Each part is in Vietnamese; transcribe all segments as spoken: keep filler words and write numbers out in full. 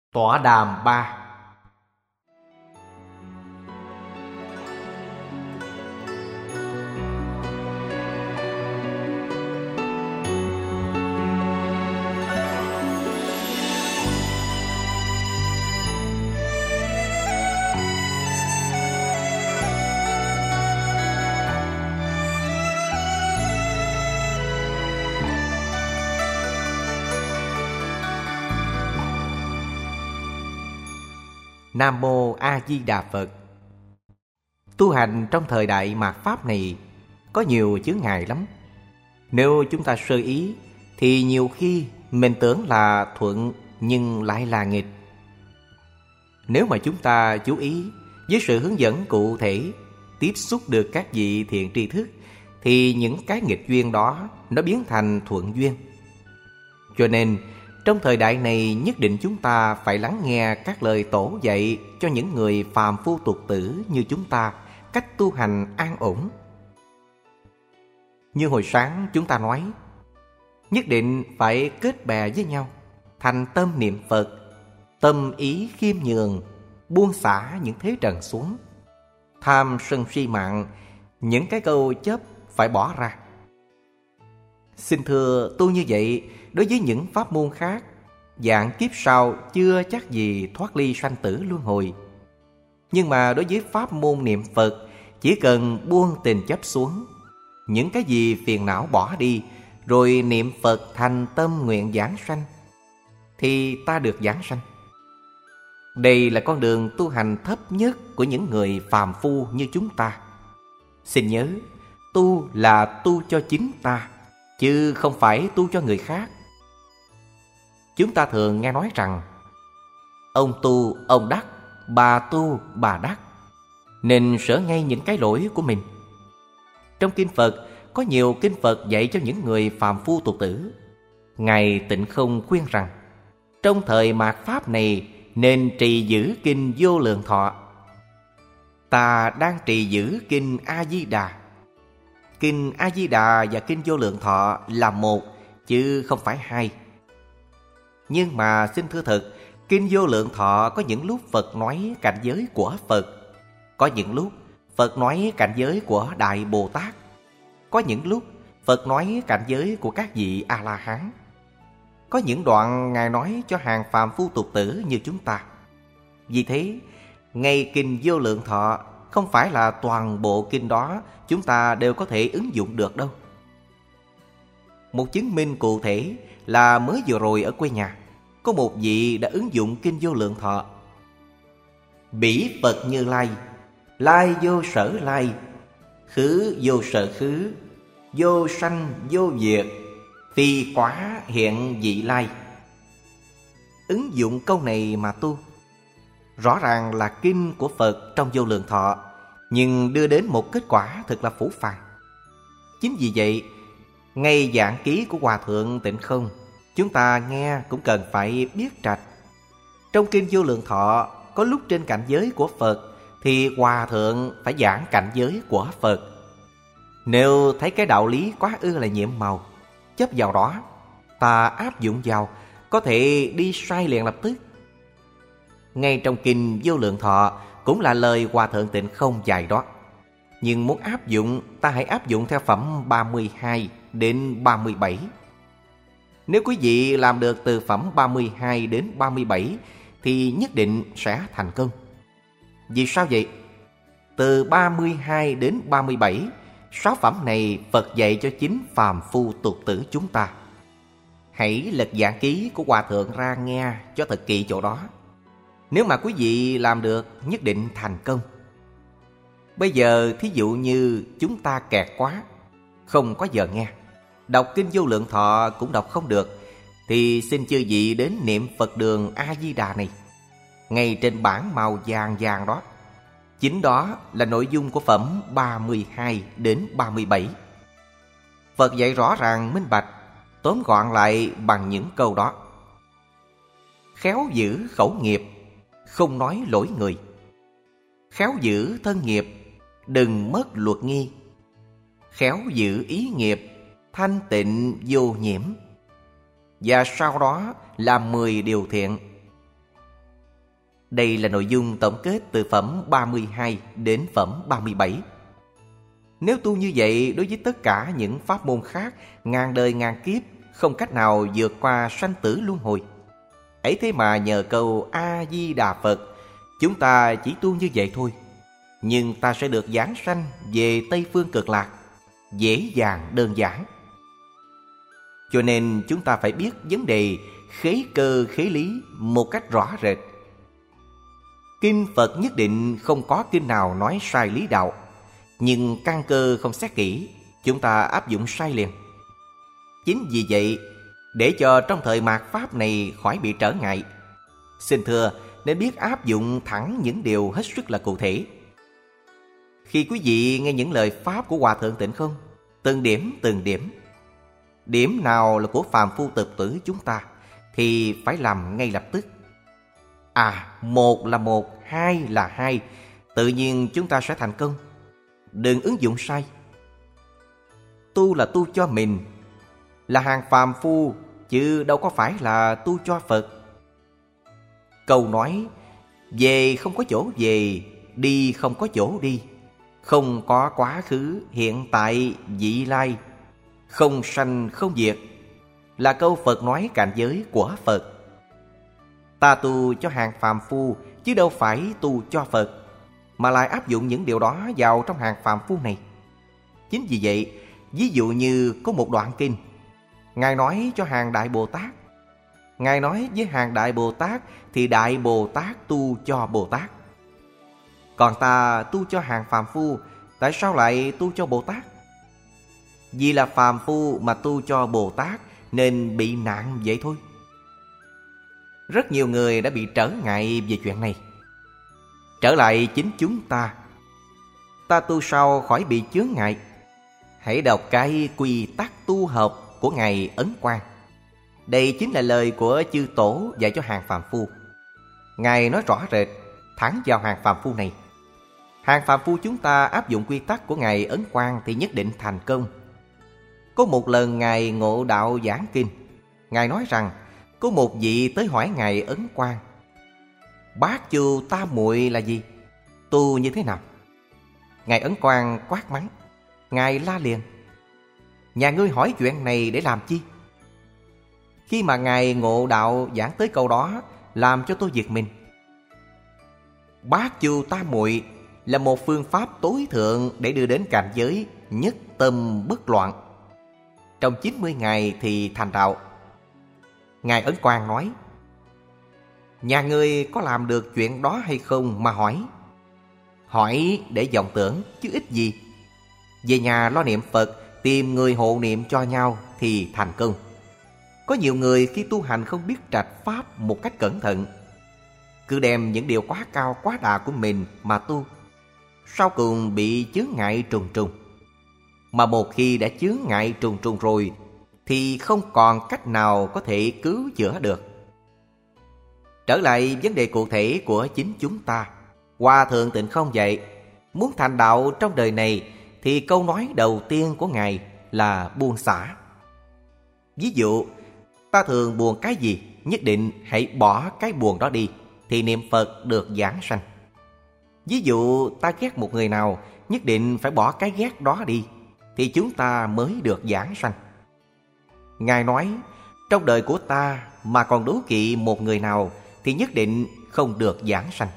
Tọa đàm ba. Nam Mô A Di Đà Phật. Tu hành trong thời đại mạt Pháp này có nhiều chướng ngại lắm. Nếu chúng ta sơ ý thì nhiều khi mình tưởng là thuận nhưng lại là nghịch. Nếu mà chúng ta chú ý với sự hướng dẫn cụ thể, tiếp xúc được các vị thiện tri thức, thì những cái nghịch duyên đó nó biến thành thuận duyên. Cho nên trong thời đại này nhất định chúng ta phải lắng nghe các lời tổ dạy cho những người phàm phu tục tử như chúng ta cách tu hành an ổn. Như hồi sáng chúng ta nói, nhất định phải kết bè với nhau, thành tâm niệm Phật, tâm ý khiêm nhường, buông xả những thế trần xuống. Tham sân si mạng, những cái câu chấp phải bỏ ra. Xin thưa, tu như vậy đối với những pháp môn khác, dạng kiếp sau chưa chắc gì thoát ly sanh tử luân hồi. Nhưng mà đối với pháp môn niệm Phật, chỉ cần buông tình chấp xuống, những cái gì phiền não bỏ đi, rồi niệm Phật thành tâm nguyện giảng sanh, thì ta được giảng sanh. Đây là con đường tu hành thấp nhất của những người phàm phu như chúng ta. Xin nhớ, tu là tu cho chính ta, chứ không phải tu cho người khác. Chúng ta thường nghe nói rằng ông tu, ông đắc, bà tu, bà đắc, nên sửa ngay những cái lỗi của mình. Trong kinh Phật có nhiều kinh Phật dạy cho những người phàm phu tục tử. Ngài Tịnh Không khuyên rằng trong thời mạt Pháp này nên trì giữ kinh Vô Lượng Thọ. Ta đang trì giữ kinh A Di Đà. Kinh A Di Đà và kinh Vô Lượng Thọ là một, chứ không phải hai. Nhưng mà xin thưa thật, kinh Vô Lượng Thọ có những lúc Phật nói cảnh giới của Phật, có những lúc Phật nói cảnh giới của Đại Bồ Tát, có những lúc Phật nói cảnh giới của các vị A-la-hán. Có những đoạn Ngài nói cho hàng phàm phu tục tử như chúng ta. Vì thế, ngay kinh Vô Lượng Thọ không phải là toàn bộ kinh đó chúng ta đều có thể ứng dụng được đâu. Một chứng minh cụ thể là mới vừa rồi ở quê nhà, có một vị đã ứng dụng kinh Vô Lượng Thọ. Bỉ Phật Như Lai, lai vô sở lai, khứ vô sở khứ, vô sanh vô diệt, phi quả hiện vị lai. Ứng dụng câu này mà tu, rõ ràng là kinh của Phật trong Vô Lượng Thọ, nhưng đưa đến một kết quả thật là phũ phàng. Chính vì vậy, ngay giảng ký của Hòa Thượng Tịnh Không, chúng ta nghe cũng cần phải biết trạch. Trong kinh Vô Lượng Thọ, có lúc trên cảnh giới của Phật thì Hòa Thượng phải giảng cảnh giới của Phật. Nếu thấy cái đạo lý quá ư là nhiệm màu, chấp vào đó, ta áp dụng vào, có thể đi sai liền lập tức. Ngay trong kinh Vô Lượng Thọ cũng là lời Hòa Thượng Tịnh Không dạy đó. Nhưng muốn áp dụng, ta hãy áp dụng theo phẩm ba mươi hai đến ba mươi bảy. Nếu quý vị làm được từ phẩm ba mươi hai đến ba mươi bảy thì nhất định sẽ thành công. Vì sao vậy? Từ ba mươi hai đến ba mươi bảy, sáu phẩm này Phật dạy cho chính phàm phu tục tử chúng ta. Hãy lật giảng ký của Hòa Thượng ra nghe cho thật kỹ chỗ đó. Nếu mà quý vị làm được, nhất định thành công. Bây giờ thí dụ như chúng ta kẹt quá, không có giờ nghe, đọc kinh Vô Lượng Thọ cũng đọc không được, thì xin chư vị đến niệm Phật đường A Di Đà này. Ngay trên bảng màu vàng vàng đó, chính đó là nội dung của phẩm ba mươi hai đến ba mươi bảy. Phật dạy rõ ràng minh bạch, tóm gọn lại bằng những câu đó. Khéo giữ khẩu nghiệp, không nói lỗi người. Khéo giữ thân nghiệp, đừng mất luật nghi. Khéo giữ ý nghiệp, thanh tịnh vô nhiễm. Và sau đó là mười điều thiện. Đây là nội dung tổng kết từ phẩm ba mươi hai đến phẩm ba mươi bảy. Nếu tu như vậy, đối với tất cả những pháp môn khác, ngàn đời ngàn kiếp, không cách nào vượt qua sanh tử luân hồi. Ấy thế mà nhờ câu A-di-đà Phật, chúng ta chỉ tu như vậy thôi, nhưng ta sẽ được giáng sanh về Tây Phương Cực Lạc, dễ dàng đơn giản. Cho nên chúng ta phải biết vấn đề khế cơ khế lý một cách rõ rệt. Kinh Phật nhất định không có kinh nào nói sai lý đạo, nhưng căn cơ không xét kỹ, chúng ta áp dụng sai liền. Chính vì vậy, để cho trong thời mạt Pháp này khỏi bị trở ngại, xin thưa nên biết áp dụng thẳng những điều hết sức là cụ thể. Khi quý vị nghe những lời Pháp của Hòa Thượng Tịnh Không, từng điểm từng điểm, điểm nào là của phàm phu tục tử chúng ta, thì phải làm ngay lập tức. À, một là một, hai là hai, tự nhiên chúng ta sẽ thành công. Đừng ứng dụng sai. Tu là tu cho mình, là hàng phàm phu, chứ đâu có phải là tu cho Phật. Câu nói về không có chỗ về, đi không có chỗ đi, không có quá khứ, hiện tại, vị lai, không sanh không diệt, là câu Phật nói cảnh giới của Phật. Ta tu cho hàng phàm phu, chứ đâu phải tu cho Phật, mà lại áp dụng những điều đó vào trong hàng phàm phu này. Chính vì vậy, ví dụ như có một đoạn kinh, Ngài nói cho hàng Đại Bồ Tát. Ngài nói với hàng Đại Bồ Tát thì Đại Bồ Tát tu cho Bồ Tát. Còn ta tu cho hàng phàm phu, tại sao lại tu cho Bồ Tát? Vì là phàm phu mà tu cho Bồ Tát nên bị nạn vậy thôi. Rất nhiều người đã bị trở ngại về chuyện này. Trở lại chính chúng ta, ta tu sao khỏi bị chướng ngại? Hãy đọc cái quy tắc tu học của Ngài Ấn Quang. Đây chính là lời của chư tổ dạy cho hàng phàm phu. Ngài nói rõ rệt, thẳng vào hàng phàm phu này. Hàng phàm phu chúng ta áp dụng quy tắc của Ngài Ấn Quang thì nhất định thành công. Có một lần Ngài Ngộ Đạo giảng kinh, Ngài nói rằng có một vị tới hỏi Ngài Ấn Quang: Bát Chù Ta Muội là gì? Tu như thế nào? Ngài Ấn Quang quát mắng. Ngài la liền: Nhà ngươi hỏi chuyện này để làm chi? Khi mà Ngài Ngộ Đạo giảng tới câu đó, làm cho tôi giật mình. Bát Chù Ta Muội là một phương pháp tối thượng để đưa đến cảnh giới nhất tâm bất loạn. Trong chín mươi ngày thì thành đạo. Ngài Ấn Quang nói: Nhà ngươi có làm được chuyện đó hay không mà hỏi? Hỏi để vọng tưởng chứ ích gì. Về nhà lo niệm Phật, tìm người hộ niệm cho nhau thì thành công. Có nhiều người khi tu hành không biết trạch pháp một cách cẩn thận, cứ đem những điều quá cao quá đà của mình mà tu, sau cùng bị chướng ngại trùng trùng. Mà một khi đã chướng ngại trùng trùng rồi thì không còn cách nào có thể cứu chữa được. Trở lại vấn đề cụ thể của chính chúng ta, Hòa Thượng Tịnh Không dạy, muốn thành đạo trong đời này thì câu nói đầu tiên của Ngài là buông xả. Ví dụ, ta thường buồn cái gì, nhất định hãy bỏ cái buồn đó đi, thì niệm Phật được giảng sanh. Ví dụ ta ghét một người nào, nhất định phải bỏ cái ghét đó đi, thì chúng ta mới được giảng sanh. Ngài nói, trong đời của ta mà còn đố kỵ một người nào thì nhất định không được giảng sanh.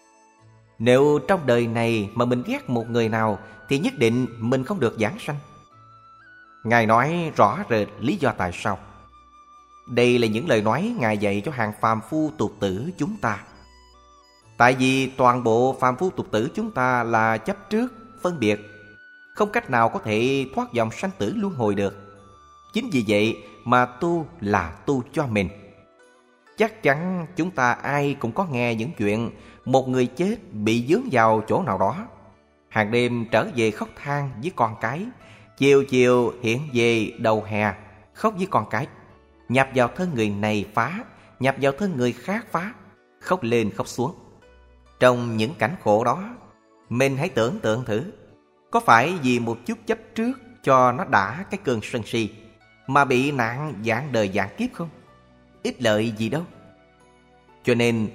Nếu trong đời này mà mình ghét một người nào thì nhất định mình không được giảng sanh. Ngài nói rõ rệt lý do tại sao. Đây là những lời nói Ngài dạy cho hàng phàm phu tục tử chúng ta. Tại vì toàn bộ phàm phu tục tử chúng ta là chấp trước, phân biệt, không cách nào có thể thoát vòng sanh tử luân hồi được. Chính vì vậy mà tu là tu cho mình. Chắc chắn chúng ta ai cũng có nghe những chuyện một người chết bị dướng vào chỗ nào đó, hàng đêm trở về khóc than với con cái, chiều chiều hiện về đầu hè khóc với con cái, nhập vào thân người này phá, nhập vào thân người khác phá, khóc lên khóc xuống. Trong những cảnh khổ đó, mình hãy tưởng tượng thử, có phải vì một chút chấp trước cho nó đã cái cơn sân si mà bị nạn vạn đời vạn kiếp không? Ích lợi gì đâu. Cho nên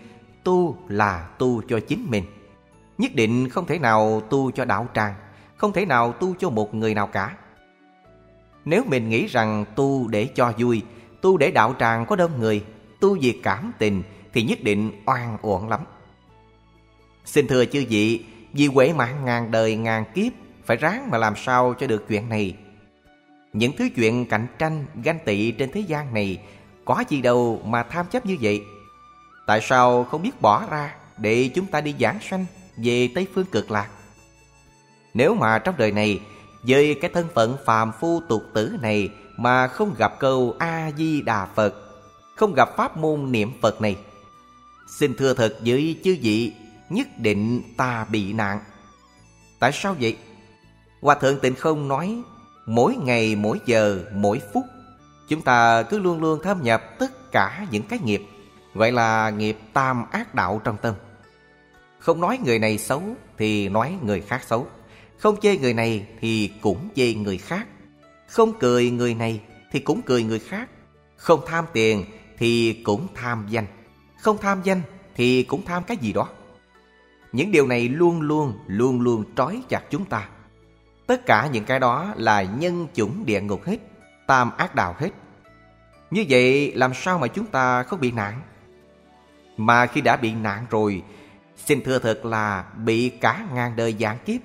tu là tu cho chính mình. Nhất định không thể nào tu cho đạo tràng, không thể nào tu cho một người nào cả. Nếu mình nghĩ rằng tu để cho vui, tu để đạo tràng có đông người, tu vì cảm tình, thì nhất định oan uổng lắm. Xin thưa chư vị, vì huệ mạng ngàn đời ngàn kiếp, phải ráng mà làm sao cho được chuyện này. Những thứ chuyện cạnh tranh, ganh tị trên thế gian này, có gì đâu mà tham chấp như vậy. Tại sao không biết bỏ ra để chúng ta đi giảng sanh về Tây Phương Cực Lạc? Nếu mà trong đời này, với cái thân phận phàm phu tục tử này mà không gặp câu A-di-đà Phật, không gặp pháp môn niệm Phật này, xin thưa thật với chư vị, nhất định ta bị nạn. Tại sao vậy? Hòa Thượng Tịnh Không nói, mỗi ngày, mỗi giờ, mỗi phút, chúng ta cứ luôn luôn thâm nhập tất cả những cái nghiệp, gọi là nghiệp tam ác đạo trong tâm. Không nói người này xấu thì nói người khác xấu, không chê người này thì cũng chê người khác, không cười người này thì cũng cười người khác, không tham tiền thì cũng tham danh, không tham danh thì cũng tham cái gì đó. Những điều này luôn luôn, luôn luôn trói chặt chúng ta. Tất cả những cái đó là nhân chủng địa ngục hết, tam ác đạo hết. Như vậy làm sao mà chúng ta không bị nạn? Mà khi đã bị nạn rồi, xin thưa thật là bị cả ngàn đời vạn kiếp.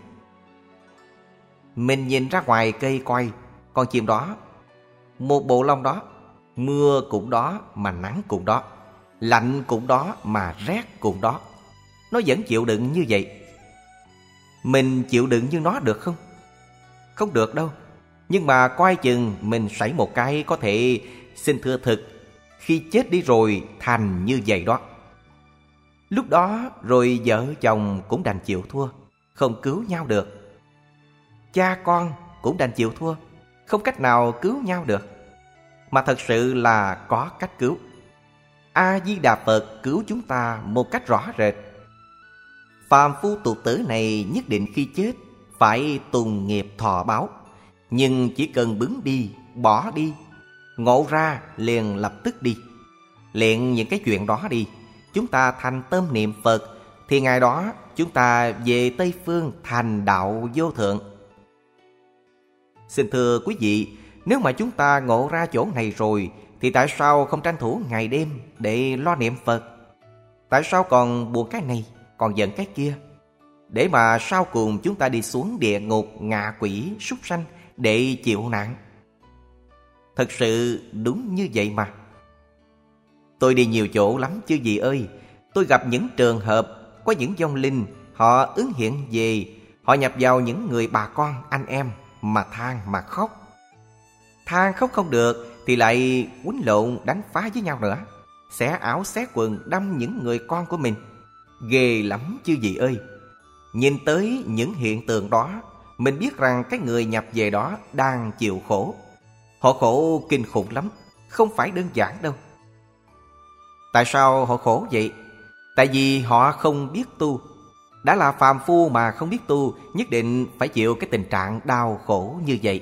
Mình nhìn ra ngoài cây coi, con chim đó, một bộ lông đó, mưa cũng đó mà nắng cũng đó, lạnh cũng đó mà rét cũng đó. Nó vẫn chịu đựng như vậy. Mình chịu đựng như nó được không? Không được đâu. Nhưng mà coi chừng mình sảy một cái có thể, xin thưa thực, khi chết đi rồi thành như vậy đó. Lúc đó rồi vợ chồng cũng đành chịu thua, không cứu nhau được. Cha con cũng đành chịu thua, không cách nào cứu nhau được. Mà thật sự là có cách cứu. A-di-đà Phật cứu chúng ta một cách rõ rệt. Phàm phu tục tử này nhất định khi chết phải tùng nghiệp thọ báo, nhưng chỉ cần bứng đi, bỏ đi, ngộ ra liền lập tức đi. Luyện những cái chuyện đó đi, chúng ta thành tâm niệm Phật, thì ngày đó chúng ta về Tây Phương thành đạo vô thượng. Xin thưa quý vị, nếu mà chúng ta ngộ ra chỗ này rồi, thì tại sao không tranh thủ ngày đêm để lo niệm Phật? Tại sao còn buồn cái này, còn giận cái kia, để mà sau cùng chúng ta đi xuống địa ngục, ngạ quỷ, súc sanh để chịu nạn? Thật sự đúng như vậy mà. Tôi đi nhiều chỗ lắm chứ gì ơi. Tôi gặp những trường hợp có những vong linh, họ ứng hiện về, họ nhập vào những người bà con, anh em mà than mà khóc. Than khóc không được thì lại quýnh lộn đánh phá với nhau nữa, xé áo xé quần đâm những người con của mình. Ghê lắm chứ gì ơi. Nhìn tới những hiện tượng đó, mình biết rằng cái người nhập về đó đang chịu khổ. Họ khổ kinh khủng lắm, không phải đơn giản đâu. Tại sao họ khổ vậy? Tại vì họ không biết tu. Đã là phàm phu mà không biết tu, nhất định phải chịu cái tình trạng đau khổ như vậy.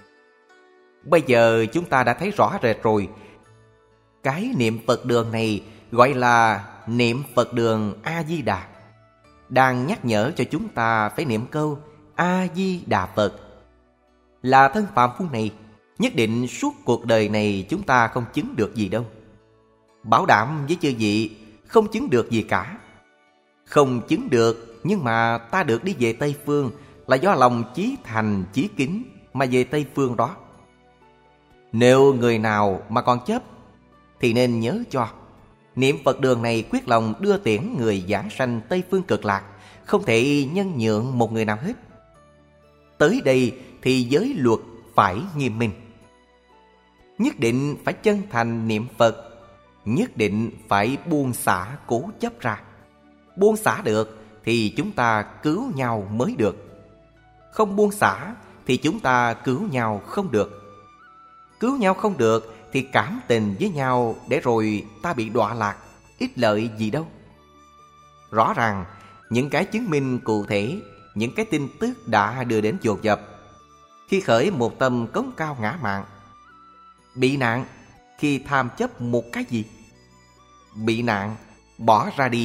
Bây giờ chúng ta đã thấy rõ rệt rồi. Cái niệm Phật đường này gọi là niệm Phật đường A-di-đà, đang nhắc nhở cho chúng ta phải niệm câu A-di-đà Phật. Là thân phàm phu này, nhất định suốt cuộc đời này chúng ta không chứng được gì đâu. Bảo đảm với chư vị, không chứng được gì cả. Không chứng được, nhưng mà ta được đi về Tây Phương là do lòng chí thành chí kính mà về Tây Phương đó. Nếu người nào mà còn chấp thì nên nhớ cho, niệm Phật đường này quyết lòng đưa tiễn người giảng sanh Tây Phương Cực Lạc, không thể nhân nhượng một người nào hết. Tới đây thì giới luật phải nghiêm minh. Nhất định phải chân thành niệm Phật, nhất định phải buông xả cố chấp ra. Buông xả được thì chúng ta cứu nhau mới được. Không buông xả thì chúng ta cứu nhau không được. Cứu nhau không được thì cảm tình với nhau, để rồi ta bị đọa lạc, ích lợi gì đâu. Rõ ràng những cái chứng minh cụ thể, những cái tin tức đã đưa đến dồn dập. Khi khởi một tâm cống cao ngã mạn, bị nạn khi tham chấp một cái gì. Bị nạn bỏ ra đi,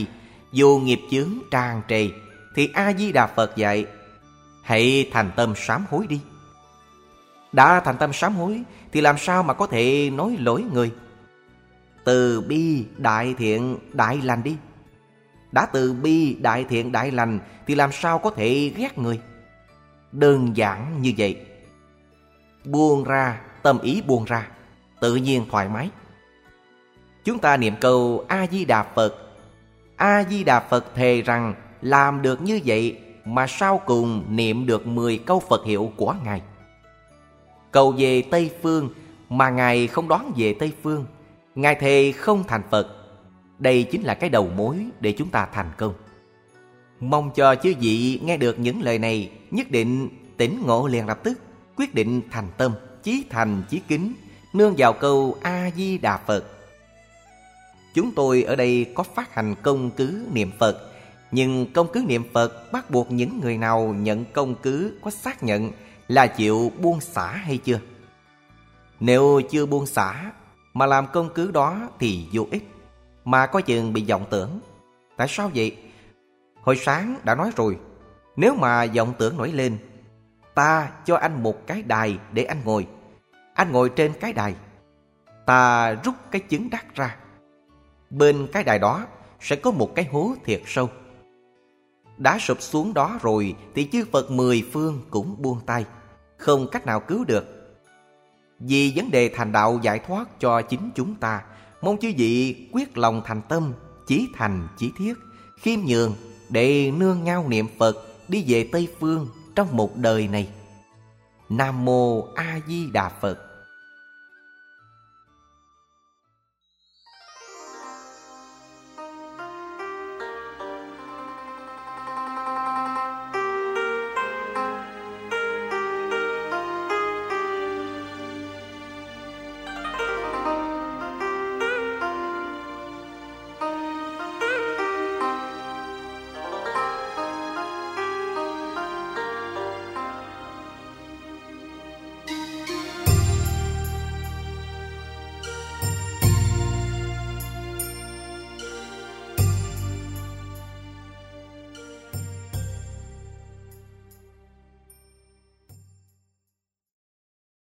Dù nghiệp chướng tràn trề thì A-di-đà Phật dạy hãy thành tâm sám hối đi. Đã thành tâm sám hối thì làm sao mà có thể nói lỗi người? Từ bi đại thiện đại lành đi. Đã từ bi đại thiện đại lành thì làm sao có thể ghét người? Đơn giản như vậy. Buông ra, tâm ý buông ra, tự nhiên thoải mái. Chúng ta niệm câu A-di-đà Phật. A-di-đà Phật thề rằng làm được như vậy mà sau cùng niệm được mười câu Phật hiệu của Ngài. Cầu về Tây Phương mà Ngài không đón về Tây Phương, Ngài thề không thành Phật. Đây chính là cái đầu mối để chúng ta thành công. Mong cho chư vị nghe được những lời này nhất định tỉnh ngộ liền lập tức, quyết định thành tâm, chí thành chí kính, nương vào câu A-di-đà Phật. Chúng tôi ở đây có phát hành công cứ niệm Phật, nhưng công cứ niệm Phật bắt buộc những người nào nhận công cứ có xác nhận là chịu buông xả hay chưa. Nếu chưa buông xả mà làm công cứ đó thì vô ích, mà có chừng bị vọng tưởng. Tại sao vậy? Hồi sáng đã nói rồi, nếu mà vọng tưởng nổi lên, ta cho anh một cái đài để anh ngồi. Anh ngồi trên cái đài, ta rút cái trứng đắc ra. Bên cái đài đó sẽ có một cái hố thiệt sâu. Đã sụp xuống đó rồi thì chư Phật mười phương cũng buông tay, không cách nào cứu được. Vì vấn đề thành đạo giải thoát cho chính chúng ta, mong chư vị quyết lòng thành tâm, chí thành chí thiết, khiêm nhường để nương nhau niệm Phật đi về Tây Phương trong một đời này. Nam Mô A Di Đà Phật.